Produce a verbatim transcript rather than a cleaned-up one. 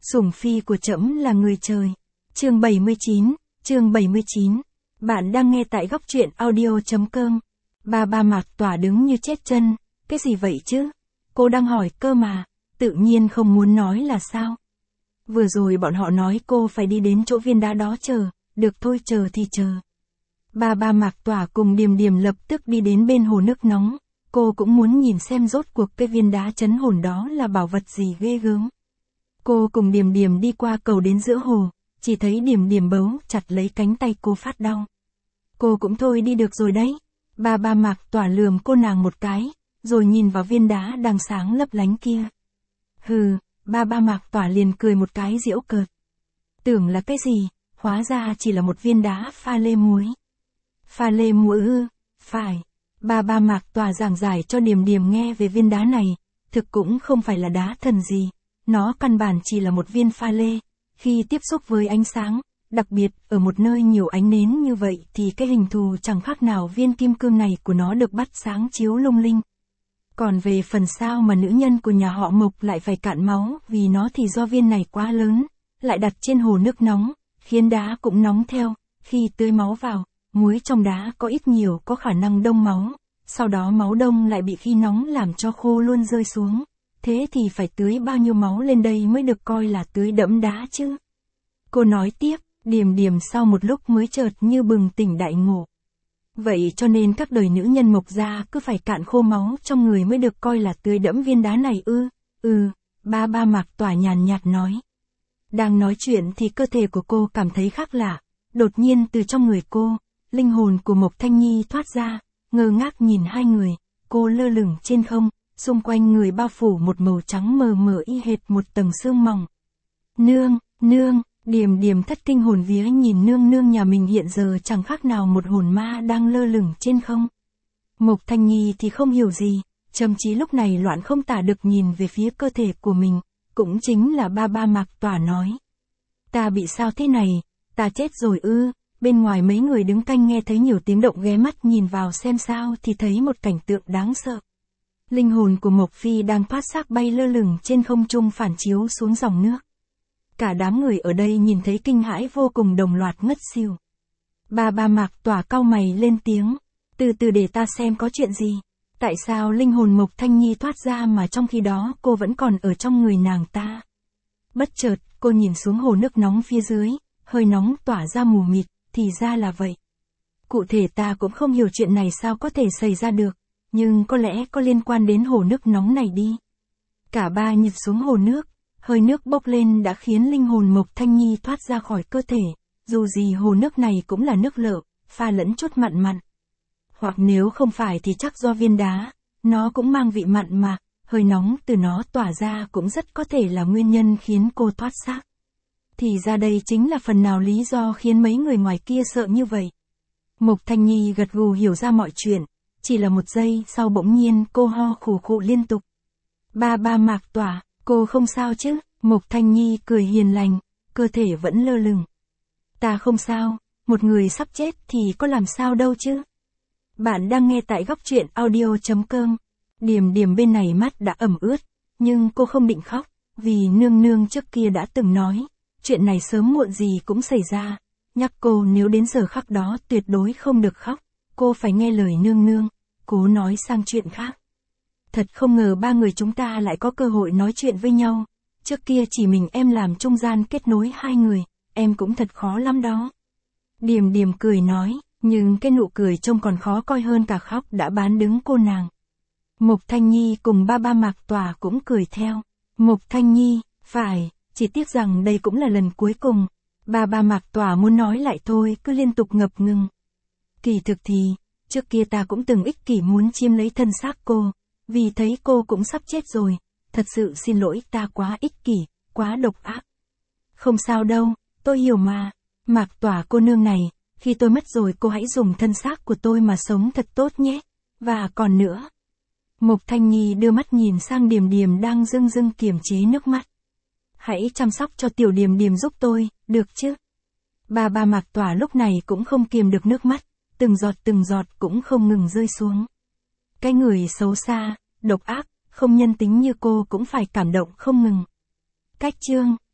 Sủng phi của trẫm là người trời. Chương bảy mươi chín, chương bảy mươi chín. Bạn đang nghe tại góc truyện audio chấm com. Ba ba Mạc Tỏa đứng như chết chân, cái gì vậy chứ? Cô đang hỏi cơ mà, tự nhiên không muốn nói là sao? Vừa rồi bọn họ nói cô phải đi đến chỗ viên đá đó chờ, được thôi chờ thì chờ. Ba ba Mạc Tỏa cùng Điềm Điềm lập tức đi đến bên hồ nước nóng, cô cũng muốn nhìn xem rốt cuộc cái viên đá chấn hồn đó là bảo vật gì ghê gớm. Cô cùng Điềm Điềm đi qua cầu đến giữa hồ, chỉ thấy Điềm Điềm bấu chặt lấy cánh tay cô phát đau. Cô cũng thôi đi được rồi đấy. Ba ba Mạc Tỏa lườm cô nàng một cái, rồi nhìn vào viên đá đang sáng lấp lánh kia. Hừ, ba ba Mạc Tỏa liền cười một cái giễu cợt. Tưởng là cái gì, hóa ra chỉ là một viên đá pha lê muối. Pha lê muối ư? Phải. Ba ba Mạc Tỏa giảng giải cho Điềm Điềm nghe về viên đá này, thực cũng không phải là đá thần gì, nó căn bản chỉ là một viên pha lê. Khi tiếp xúc với ánh sáng, đặc biệt ở một nơi nhiều ánh nến như vậy thì cái hình thù chẳng khác nào viên kim cương này của nó được bắt sáng chiếu lung linh. Còn về phần sao mà nữ nhân của nhà họ Mộc lại phải cạn máu vì nó thì do viên này quá lớn, lại đặt trên hồ nước nóng, khiến đá cũng nóng theo, khi tưới máu vào, muối trong đá có ít nhiều có khả năng đông máu, sau đó máu đông lại bị khi nóng làm cho khô luôn rơi xuống. Thế thì phải tưới bao nhiêu máu lên đây mới được coi là tưới đẫm đá chứ? Cô nói tiếp, Điềm Điềm sau một lúc mới chợt như bừng tỉnh đại ngộ. Vậy cho nên các đời nữ nhân Mộc gia cứ phải cạn khô máu trong người mới được coi là tưới đẫm viên đá này ư? Ừ, ba ba Mạc Tỏa nhàn nhạt nói. Đang nói chuyện thì cơ thể của cô cảm thấy khác lạ, đột nhiên từ trong người cô, linh hồn của Mộc Thanh Nhi thoát ra, ngơ ngác nhìn hai người, cô lơ lửng trên không, xung quanh người bao phủ một màu trắng mờ mờ y hệt một tầng sương mỏng. Nương, nương, Điềm Điềm thất kinh hồn vía nhìn nương nương nhà mình hiện giờ chẳng khác nào một hồn ma đang lơ lửng trên không. Mộc Thanh Nhi thì không hiểu gì, Trầm Chí lúc này loạn không tả được nhìn về phía cơ thể của mình, cũng chính là ba ba Mạc Tỏa nói. Ta bị sao thế này, ta chết rồi ư? Bên ngoài mấy người đứng canh nghe thấy nhiều tiếng động ghé mắt nhìn vào xem sao thì thấy một cảnh tượng đáng sợ. Linh hồn của Mộc Phi đang thoát xác bay lơ lửng trên không trung phản chiếu xuống dòng nước. Cả đám người ở đây nhìn thấy kinh hãi vô cùng đồng loạt ngất xỉu. Ba ba Mạc Tỏa cau mày lên tiếng, từ từ để ta xem có chuyện gì. Tại sao linh hồn Mộc Thanh Nhi thoát ra mà trong khi đó cô vẫn còn ở trong người nàng ta? Bất chợt, cô nhìn xuống hồ nước nóng phía dưới, hơi nóng tỏa ra mù mịt, thì ra là vậy. Cụ thể ta cũng không hiểu chuyện này sao có thể xảy ra được, nhưng có lẽ có liên quan đến hồ nước nóng này đi. Cả ba nhịp xuống hồ nước, hơi nước bốc lên đã khiến linh hồn Mộc Thanh Nhi thoát ra khỏi cơ thể, dù gì hồ nước này cũng là nước lợ, pha lẫn chút mặn mặn. Hoặc nếu không phải thì chắc do viên đá, nó cũng mang vị mặn mà, hơi nóng từ nó tỏa ra cũng rất có thể là nguyên nhân khiến cô thoát xác. Thì ra đây chính là phần nào lý do khiến mấy người ngoài kia sợ như vậy. Mộc Thanh Nhi gật gù hiểu ra mọi chuyện, chỉ là một giây sau bỗng nhiên cô ho khủ khụ liên tục. Ba ba Mạc Tỏa, cô không sao chứ? Mộc Thanh Nhi cười hiền lành, cơ thể vẫn lơ lửng. Ta không sao, một người sắp chết thì có làm sao đâu chứ? Bạn đang nghe tại góc truyện audio chấm com. Điềm Điềm bên này mắt đã ẩm ướt, nhưng cô không định khóc, vì nương nương trước kia đã từng nói, chuyện này sớm muộn gì cũng xảy ra, nhắc cô nếu đến giờ khắc đó tuyệt đối không được khóc, cô phải nghe lời nương nương, cố nói sang chuyện khác. Thật không ngờ ba người chúng ta lại có cơ hội nói chuyện với nhau, trước kia chỉ mình em làm trung gian kết nối hai người, em cũng thật khó lắm đó. Điềm Điềm cười nói, nhưng cái nụ cười trông còn khó coi hơn cả khóc đã bán đứng cô nàng. Mộc Thanh Nhi cùng ba ba Mạc Tỏa cũng cười theo. Mộc Thanh Nhi, phải, chỉ tiếc rằng đây cũng là lần cuối cùng. Ba ba Mạc Tỏa muốn nói lại thôi cứ liên tục ngập ngừng. Kỳ thực thì, trước kia ta cũng từng ích kỷ muốn chiếm lấy thân xác cô, vì thấy cô cũng sắp chết rồi, thật sự xin lỗi ta quá ích kỷ, quá độc ác. Không sao đâu, tôi hiểu mà, Mạc Tỏa cô nương này, khi tôi mất rồi cô hãy dùng thân xác của tôi mà sống thật tốt nhé, và còn nữa. Mộc Thanh Nhi đưa mắt nhìn sang Điềm Điềm đang rưng rưng kiềm chế nước mắt. Hãy chăm sóc cho tiểu Điềm Điềm giúp tôi, được chứ? Ba ba Mạc Tỏa lúc này cũng không kiềm được nước mắt, từng giọt từng giọt cũng không ngừng rơi xuống. Cái người xấu xa, độc ác, không nhân tính như cô cũng phải cảm động không ngừng. Cách chương